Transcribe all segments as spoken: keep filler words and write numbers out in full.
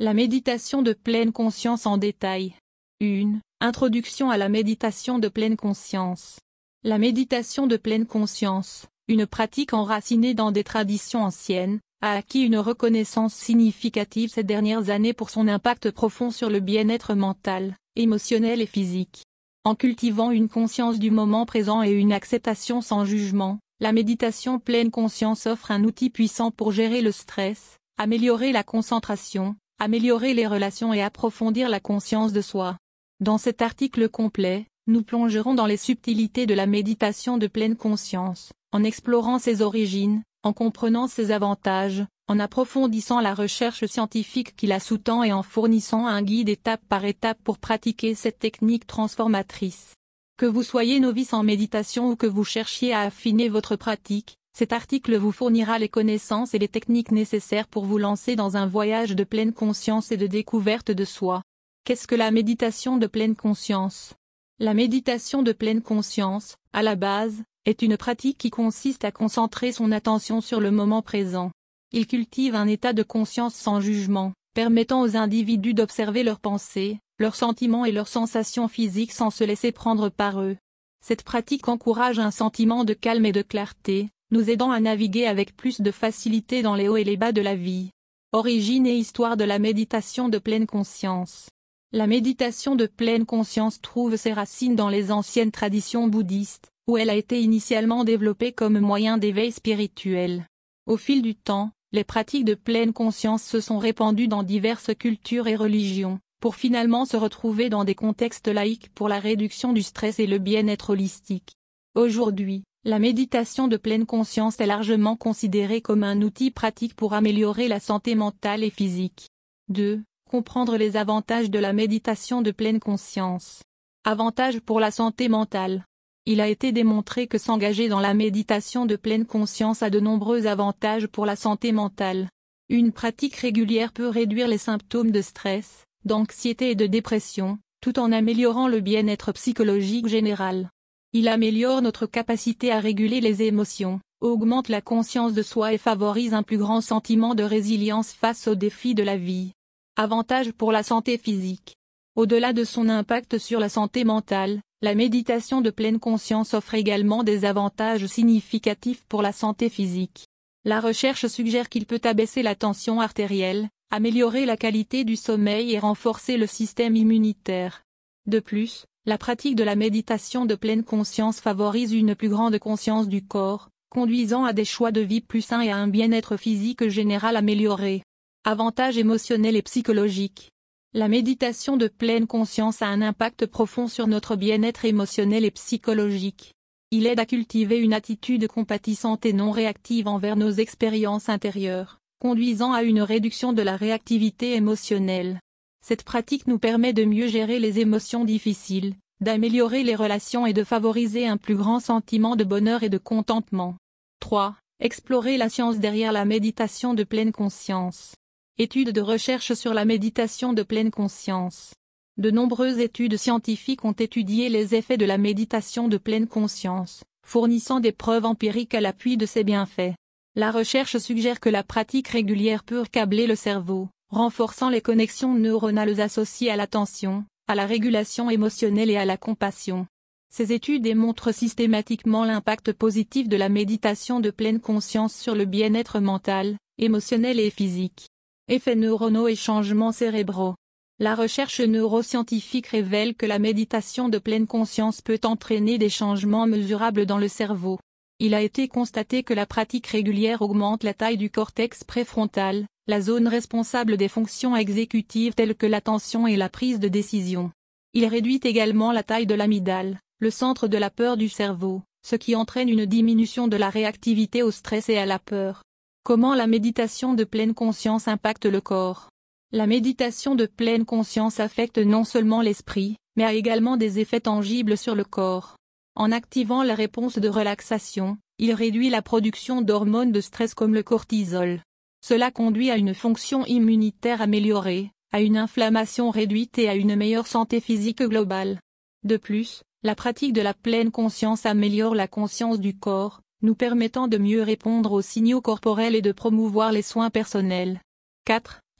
La méditation de pleine conscience en détail. un. Introduction à la méditation de pleine conscience. La méditation de pleine conscience, une pratique enracinée dans des traditions anciennes, a acquis une reconnaissance significative ces dernières années pour son impact profond sur le bien-être mental, émotionnel et physique. En cultivant une conscience du moment présent et une acceptation sans jugement, la méditation pleine conscience offre un outil puissant pour gérer le stress, améliorer la concentration, améliorer les relations et approfondir la conscience de soi. Dans cet article complet, nous plongerons dans les subtilités de la méditation de pleine conscience, en explorant ses origines, en comprenant ses avantages, en approfondissant la recherche scientifique qui la sous-tend et en fournissant un guide étape par étape pour pratiquer cette technique transformatrice. Que vous soyez novice en méditation ou que vous cherchiez à affiner votre pratique, cet article vous fournira les connaissances et les techniques nécessaires pour vous lancer dans un voyage de pleine conscience et de découverte de soi. Qu'est-ce que la méditation de pleine conscience ? La méditation de pleine conscience, à la base, est une pratique qui consiste à concentrer son attention sur le moment présent. Il cultive un état de conscience sans jugement, permettant aux individus d'observer leurs pensées, leurs sentiments et leurs sensations physiques sans se laisser prendre par eux. Cette pratique encourage un sentiment de calme et de clarté, nous aidant à naviguer avec plus de facilité dans les hauts et les bas de la vie. Origine et histoire de la méditation de pleine conscience. La méditation de pleine conscience trouve ses racines dans les anciennes traditions bouddhistes, où elle a été initialement développée comme moyen d'éveil spirituel. Au fil du temps, les pratiques de pleine conscience se sont répandues dans diverses cultures et religions, pour finalement se retrouver dans des contextes laïques pour la réduction du stress et le bien-être holistique. Aujourd'hui, la méditation de pleine conscience est largement considérée comme un outil pratique pour améliorer la santé mentale et physique. deux. Comprendre les avantages de la méditation de pleine conscience. Avantages pour la santé mentale. Il a été démontré que s'engager dans la méditation de pleine conscience a de nombreux avantages pour la santé mentale. Une pratique régulière peut réduire les symptômes de stress, d'anxiété et de dépression, tout en améliorant le bien-être psychologique général. Il améliore notre capacité à réguler les émotions, augmente la conscience de soi et favorise un plus grand sentiment de résilience face aux défis de la vie. Avantages pour la santé physique. Au-delà de son impact sur la santé mentale, la méditation de pleine conscience offre également des avantages significatifs pour la santé physique. La recherche suggère qu'il peut abaisser la tension artérielle, améliorer la qualité du sommeil et renforcer le système immunitaire. De plus, la pratique de la méditation de pleine conscience favorise une plus grande conscience du corps, conduisant à des choix de vie plus sains et à un bien-être physique général amélioré. Avantages émotionnels et psychologiques. La méditation de pleine conscience a un impact profond sur notre bien-être émotionnel et psychologique. Il aide à cultiver une attitude compatissante et non réactive envers nos expériences intérieures, conduisant à une réduction de la réactivité émotionnelle. Cette pratique nous permet de mieux gérer les émotions difficiles, d'améliorer les relations et de favoriser un plus grand sentiment de bonheur et de contentement. trois. Explorer la science derrière la méditation de pleine conscience. Études de recherche sur la méditation de pleine conscience. De nombreuses études scientifiques ont étudié les effets de la méditation de pleine conscience, fournissant des preuves empiriques à l'appui de ses bienfaits. La recherche suggère que la pratique régulière peut câbler le cerveau, renforçant les connexions neuronales associées à l'attention, à la régulation émotionnelle et à la compassion. Ces études démontrent systématiquement l'impact positif de la méditation de pleine conscience sur le bien-être mental, émotionnel et physique. Effets neuronaux et changements cérébraux. La recherche neuroscientifique révèle que la méditation de pleine conscience peut entraîner des changements mesurables dans le cerveau. Il a été constaté que la pratique régulière augmente la taille du cortex préfrontal, la zone responsable des fonctions exécutives telles que l'attention et la prise de décision. Il réduit également la taille de l'amygdale, le centre de la peur du cerveau, ce qui entraîne une diminution de la réactivité au stress et à la peur. Comment la méditation de pleine conscience impacte le corps ? La méditation de pleine conscience affecte non seulement l'esprit, mais a également des effets tangibles sur le corps. En activant la réponse de relaxation, il réduit la production d'hormones de stress comme le cortisol. Cela conduit à une fonction immunitaire améliorée, à une inflammation réduite et à une meilleure santé physique globale. De plus, la pratique de la pleine conscience améliore la conscience du corps, nous permettant de mieux répondre aux signaux corporels et de promouvoir les soins personnels. quatre.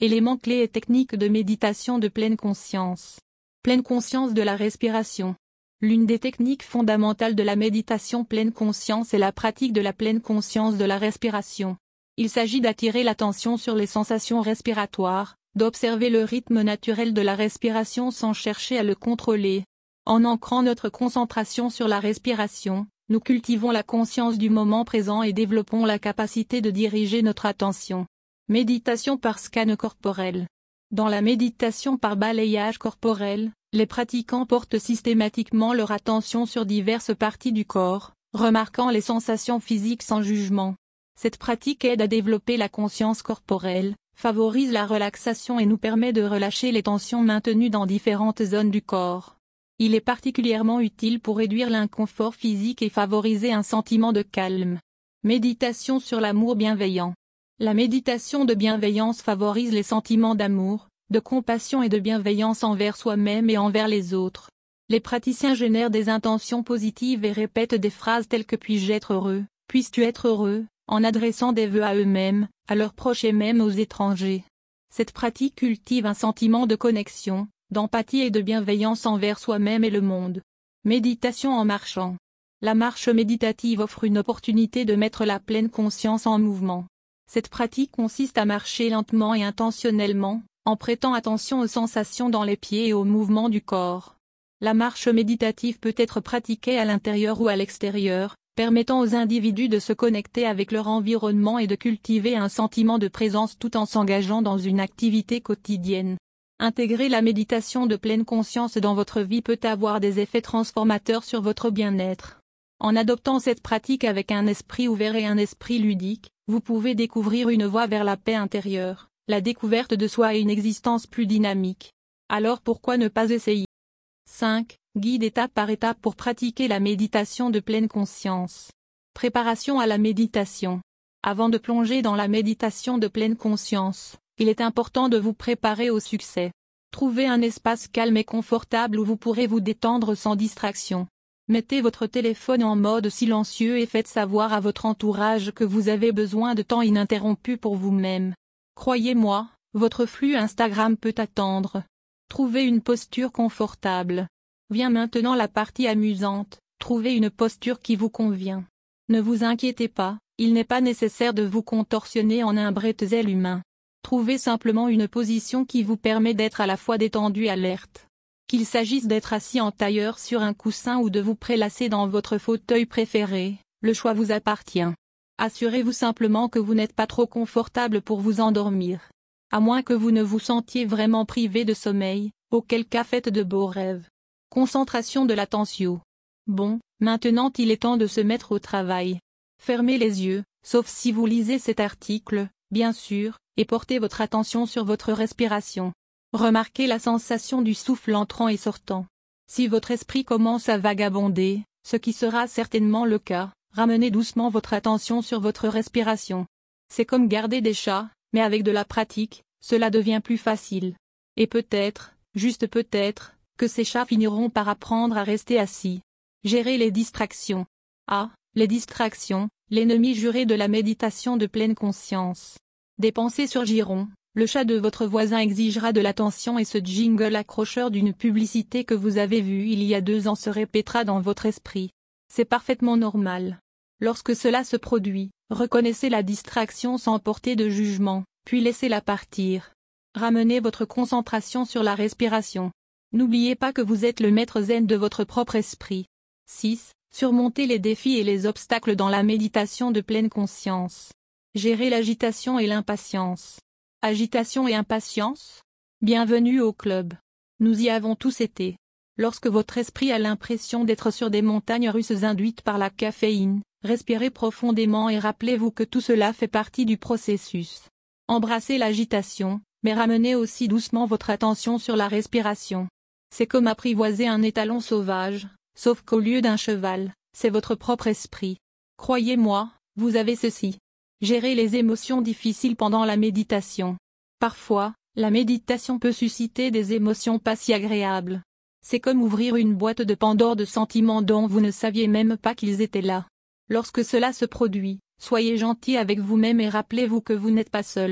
Éléments clés et techniques de méditation de pleine conscience. Pleine conscience de la respiration. L'une des techniques fondamentales de la méditation pleine conscience est la pratique de la pleine conscience de la respiration. Il s'agit d'attirer l'attention sur les sensations respiratoires, d'observer le rythme naturel de la respiration sans chercher à le contrôler. En ancrant notre concentration sur la respiration, nous cultivons la conscience du moment présent et développons la capacité de diriger notre attention. Méditation par scan corporel. Dans la méditation par balayage corporel, les pratiquants portent systématiquement leur attention sur diverses parties du corps, remarquant les sensations physiques sans jugement. Cette pratique aide à développer la conscience corporelle, favorise la relaxation et nous permet de relâcher les tensions maintenues dans différentes zones du corps. Il est particulièrement utile pour réduire l'inconfort physique et favoriser un sentiment de calme. Méditation sur l'amour bienveillant. La méditation de bienveillance favorise les sentiments d'amour, de compassion et de bienveillance envers soi-même et envers les autres. Les praticiens génèrent des intentions positives et répètent des phrases telles que « puis-je être heureux, puisses-tu être heureux ?» en adressant des vœux à eux-mêmes, à leurs proches et même aux étrangers. Cette pratique cultive un sentiment de connexion, d'empathie et de bienveillance envers soi-même et le monde. Méditation en marchant. La marche méditative offre une opportunité de mettre la pleine conscience en mouvement. Cette pratique consiste à marcher lentement et intentionnellement, en prêtant attention aux sensations dans les pieds et aux mouvements du corps. La marche méditative peut être pratiquée à l'intérieur ou à l'extérieur, permettant aux individus de se connecter avec leur environnement et de cultiver un sentiment de présence tout en s'engageant dans une activité quotidienne. Intégrer la méditation de pleine conscience dans votre vie peut avoir des effets transformateurs sur votre bien-être. En adoptant cette pratique avec un esprit ouvert et un esprit ludique, vous pouvez découvrir une voie vers la paix intérieure, la découverte de soi et une existence plus dynamique. Alors pourquoi ne pas essayer? cinq. Guide étape par étape pour pratiquer la méditation de pleine conscience. Préparation à la méditation. Avant de plonger dans la méditation de pleine conscience, il est important de vous préparer au succès. Trouvez un espace calme et confortable où vous pourrez vous détendre sans distraction. Mettez votre téléphone en mode silencieux et faites savoir à votre entourage que vous avez besoin de temps ininterrompu pour vous-même. Croyez-moi, votre flux Instagram peut attendre. Trouvez une posture confortable. Vient maintenant la partie amusante, trouvez une posture qui vous convient. Ne vous inquiétez pas, il n'est pas nécessaire de vous contorsionner en un bretzel humain. Trouvez simplement une position qui vous permet d'être à la fois détendu et alerte. Qu'il s'agisse d'être assis en tailleur sur un coussin ou de vous prélasser dans votre fauteuil préféré, le choix vous appartient. Assurez-vous simplement que vous n'êtes pas trop confortable pour vous endormir. À moins que vous ne vous sentiez vraiment privé de sommeil, auquel cas faites de beaux rêves. Concentration de l'attention. Bon, maintenant il est temps de se mettre au travail. Fermez les yeux, sauf si vous lisez cet article, bien sûr, et portez votre attention sur votre respiration. Remarquez la sensation du souffle entrant et sortant. Si votre esprit commence à vagabonder, ce qui sera certainement le cas, ramenez doucement votre attention sur votre respiration. C'est comme garder des chats, mais avec de la pratique, cela devient plus facile. Et peut-être, juste peut-être, que ces chats finiront par apprendre à rester assis. Gérer les distractions. Ah, les distractions, l'ennemi juré de la méditation de pleine conscience. Des pensées surgiront, le chat de votre voisin exigera de l'attention et ce jingle accrocheur d'une publicité que vous avez vue il y a deux ans se répétera dans votre esprit. C'est parfaitement normal. Lorsque cela se produit, reconnaissez la distraction sans porter de jugement, puis laissez-la partir. Ramenez votre concentration sur la respiration. N'oubliez pas que vous êtes le maître zen de votre propre esprit. six. Surmonter les défis et les obstacles dans la méditation de pleine conscience. Gérer l'agitation et l'impatience. Agitation et impatience? Bienvenue au club. Nous y avons tous été. Lorsque votre esprit a l'impression d'être sur des montagnes russes induites par la caféine, respirez profondément et rappelez-vous que tout cela fait partie du processus. Embrassez l'agitation, mais ramenez aussi doucement votre attention sur la respiration. C'est comme apprivoiser un étalon sauvage, sauf qu'au lieu d'un cheval, c'est votre propre esprit. Croyez-moi, vous avez ceci. Gérer les émotions difficiles pendant la méditation. Parfois, la méditation peut susciter des émotions pas si agréables. C'est comme ouvrir une boîte de Pandore de sentiments dont vous ne saviez même pas qu'ils étaient là. Lorsque cela se produit, soyez gentil avec vous-même et rappelez-vous que vous n'êtes pas seul.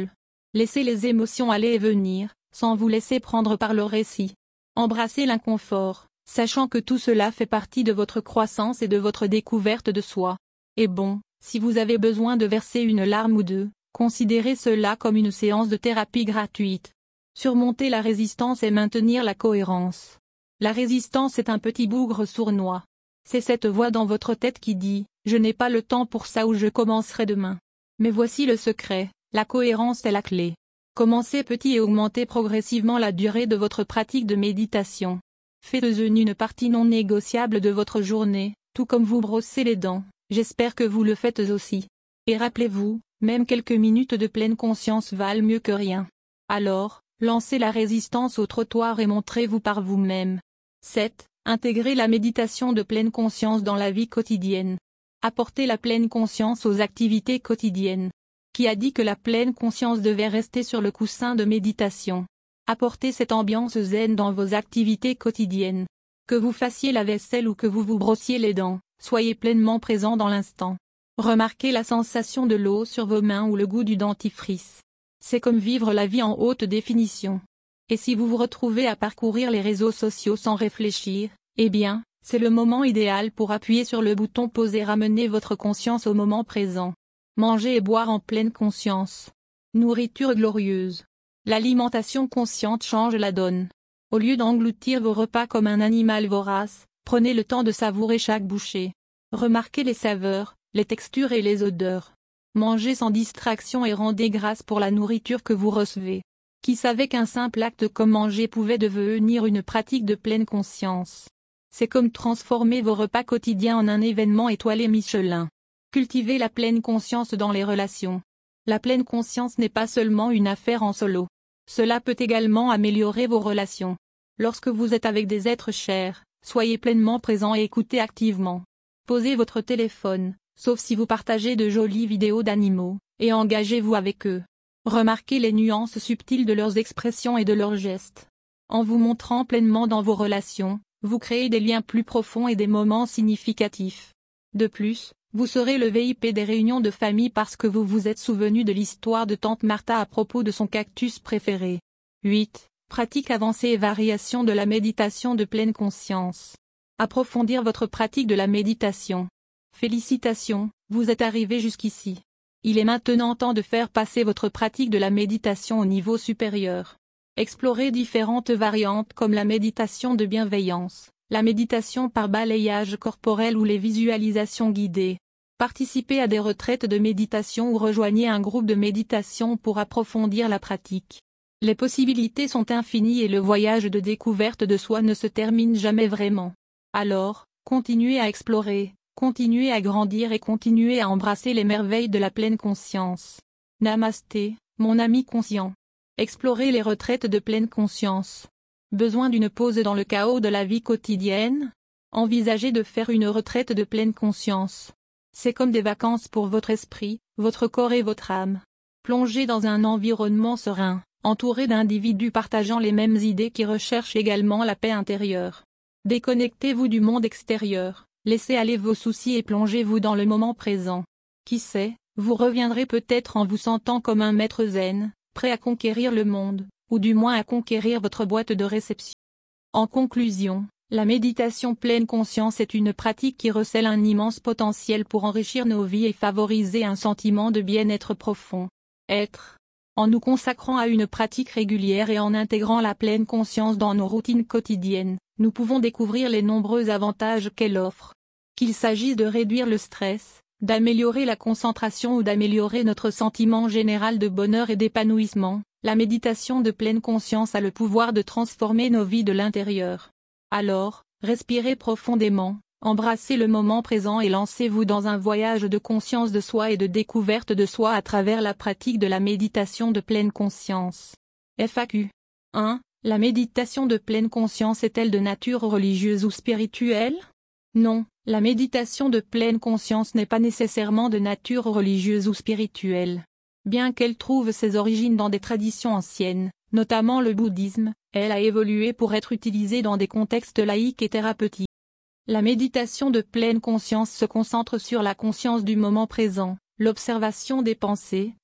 Laissez les émotions aller et venir, sans vous laisser prendre par le récit. Embrassez l'inconfort, sachant que tout cela fait partie de votre croissance et de votre découverte de soi. Et bon, si vous avez besoin de verser une larme ou deux, considérez cela comme une séance de thérapie gratuite. Surmonter la résistance et maintenir la cohérence. La résistance est un petit bougre sournois. C'est cette voix dans votre tête qui dit « Je n'ai pas le temps pour ça ou je commencerai demain ». Mais voici le secret, la cohérence est la clé. Commencez petit et augmentez progressivement la durée de votre pratique de méditation. Faites-en une partie non négociable de votre journée, tout comme vous brossez les dents, j'espère que vous le faites aussi. Et rappelez-vous, même quelques minutes de pleine conscience valent mieux que rien. Alors, lancez la résistance au trottoir et montrez-vous par vous-même. sept. Intégrez la méditation de pleine conscience dans la vie quotidienne. Apportez la pleine conscience aux activités quotidiennes. Qui a dit que la pleine conscience devait rester sur le coussin de méditation? Apportez cette ambiance zen dans vos activités quotidiennes. Que vous fassiez la vaisselle ou que vous vous brossiez les dents, soyez pleinement présent dans l'instant. Remarquez la sensation de l'eau sur vos mains ou le goût du dentifrice. C'est comme vivre la vie en haute définition. Et si vous vous retrouvez à parcourir les réseaux sociaux sans réfléchir, eh bien, c'est le moment idéal pour appuyer sur le bouton pause et ramener votre conscience au moment présent. Manger et boire en pleine conscience. Nourriture glorieuse. L'alimentation consciente change la donne. Au lieu d'engloutir vos repas comme un animal vorace, prenez le temps de savourer chaque bouchée. Remarquez les saveurs, les textures et les odeurs. Mangez sans distraction et rendez grâce pour la nourriture que vous recevez. Qui savait qu'un simple acte comme manger pouvait devenir une pratique de pleine conscience? C'est comme transformer vos repas quotidiens en un événement étoilé Michelin. Cultivez la pleine conscience dans les relations. La pleine conscience n'est pas seulement une affaire en solo. Cela peut également améliorer vos relations. Lorsque vous êtes avec des êtres chers, soyez pleinement présent et écoutez activement. Posez votre téléphone, sauf si vous partagez de jolies vidéos d'animaux, et engagez-vous avec eux. Remarquez les nuances subtiles de leurs expressions et de leurs gestes. En vous montrant pleinement dans vos relations, vous créez des liens plus profonds et des moments significatifs. De plus, vous serez le V I P des réunions de famille parce que vous vous êtes souvenu de l'histoire de tante Martha à propos de son cactus préféré. huit. Pratique avancée et variation de la méditation de pleine conscience. Approfondir votre pratique de la méditation. Félicitations, vous êtes arrivé jusqu'ici. Il est maintenant temps de faire passer votre pratique de la méditation au niveau supérieur. Explorez différentes variantes comme la méditation de bienveillance, la méditation par balayage corporel ou les visualisations guidées. Participez à des retraites de méditation ou rejoignez un groupe de méditation pour approfondir la pratique. Les possibilités sont infinies et le voyage de découverte de soi ne se termine jamais vraiment. Alors, continuez à explorer. Continuez à grandir et continuez à embrasser les merveilles de la pleine conscience. Namasté, mon ami conscient. Explorez les retraites de pleine conscience. Besoin d'une pause dans le chaos de la vie quotidienne? Envisagez de faire une retraite de pleine conscience. C'est comme des vacances pour votre esprit, votre corps et votre âme. Plongez dans un environnement serein, entouré d'individus partageant les mêmes idées qui recherchent également la paix intérieure. Déconnectez-vous du monde extérieur. Laissez aller vos soucis et plongez-vous dans le moment présent. Qui sait, vous reviendrez peut-être en vous sentant comme un maître zen, prêt à conquérir le monde, ou du moins à conquérir votre boîte de réception. En conclusion, la méditation pleine conscience est une pratique qui recèle un immense potentiel pour enrichir nos vies et favoriser un sentiment de bien-être profond. Être. En nous consacrant à une pratique régulière et en intégrant la pleine conscience dans nos routines quotidiennes, nous pouvons découvrir les nombreux avantages qu'elle offre. Qu'il s'agisse de réduire le stress, d'améliorer la concentration ou d'améliorer notre sentiment général de bonheur et d'épanouissement, la méditation de pleine conscience a le pouvoir de transformer nos vies de l'intérieur. Alors, respirez profondément, embrassez le moment présent et lancez-vous dans un voyage de conscience de soi et de découverte de soi à travers la pratique de la méditation de pleine conscience. F A Q. un. La méditation de pleine conscience est-elle de nature religieuse ou spirituelle? Non, la méditation de pleine conscience n'est pas nécessairement de nature religieuse ou spirituelle. Bien qu'elle trouve ses origines dans des traditions anciennes, notamment le bouddhisme, elle a évolué pour être utilisée dans des contextes laïques et thérapeutiques. La méditation de pleine conscience se concentre sur la conscience du moment présent, l'observation des pensées,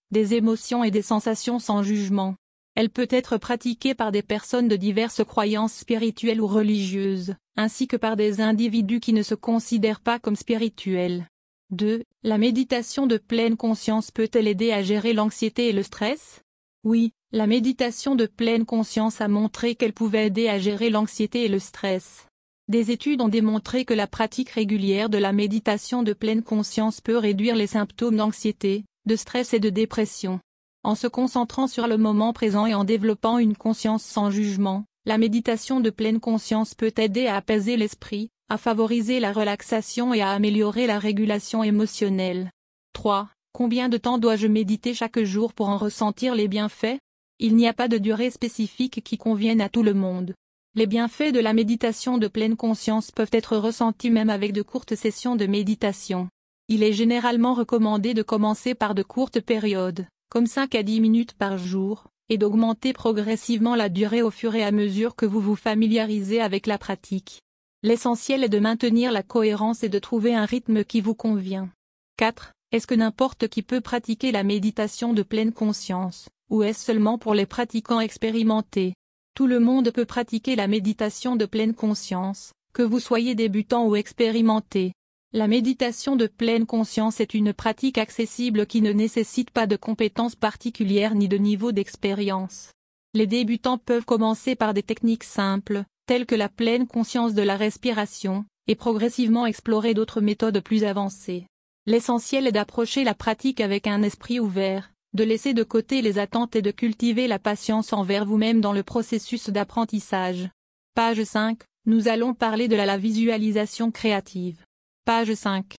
des émotions et des sensations sans jugement. Elle peut être pratiquée par des personnes de diverses croyances spirituelles ou religieuses, ainsi que par des individus qui ne se considèrent pas comme spirituels. deux. La méditation de pleine conscience peut-elle aider à gérer l'anxiété et le stress? Oui, la méditation de pleine conscience a montré qu'elle pouvait aider à gérer l'anxiété et le stress. Des études ont démontré que la pratique régulière de la méditation de pleine conscience peut réduire les symptômes d'anxiété, de stress et de dépression. En se concentrant sur le moment présent et en développant une conscience sans jugement, la méditation de pleine conscience peut aider à apaiser l'esprit, à favoriser la relaxation et à améliorer la régulation émotionnelle. trois. Combien de temps dois-je méditer chaque jour pour en ressentir les bienfaits? Il n'y a pas de durée spécifique qui convienne à tout le monde. Les bienfaits de la méditation de pleine conscience peuvent être ressentis même avec de courtes sessions de méditation. Il est généralement recommandé de commencer par de courtes périodes, comme cinq à dix minutes par jour, et d'augmenter progressivement la durée au fur et à mesure que vous vous familiarisez avec la pratique. L'essentiel est de maintenir la cohérence et de trouver un rythme qui vous convient. quatre. Est-ce que n'importe qui peut pratiquer la méditation de pleine conscience, ou est-ce seulement pour les pratiquants expérimentés? Tout le monde peut pratiquer la méditation de pleine conscience, que vous soyez débutant ou expérimenté. La méditation de pleine conscience est une pratique accessible qui ne nécessite pas de compétences particulières ni de niveau d'expérience. Les débutants peuvent commencer par des techniques simples, telles que la pleine conscience de la respiration, et progressivement explorer d'autres méthodes plus avancées. L'essentiel est d'approcher la pratique avec un esprit ouvert, de laisser de côté les attentes et de cultiver la patience envers vous-même dans le processus d'apprentissage. Page cinq. Nous allons parler de la, la visualisation créative. Page cinq.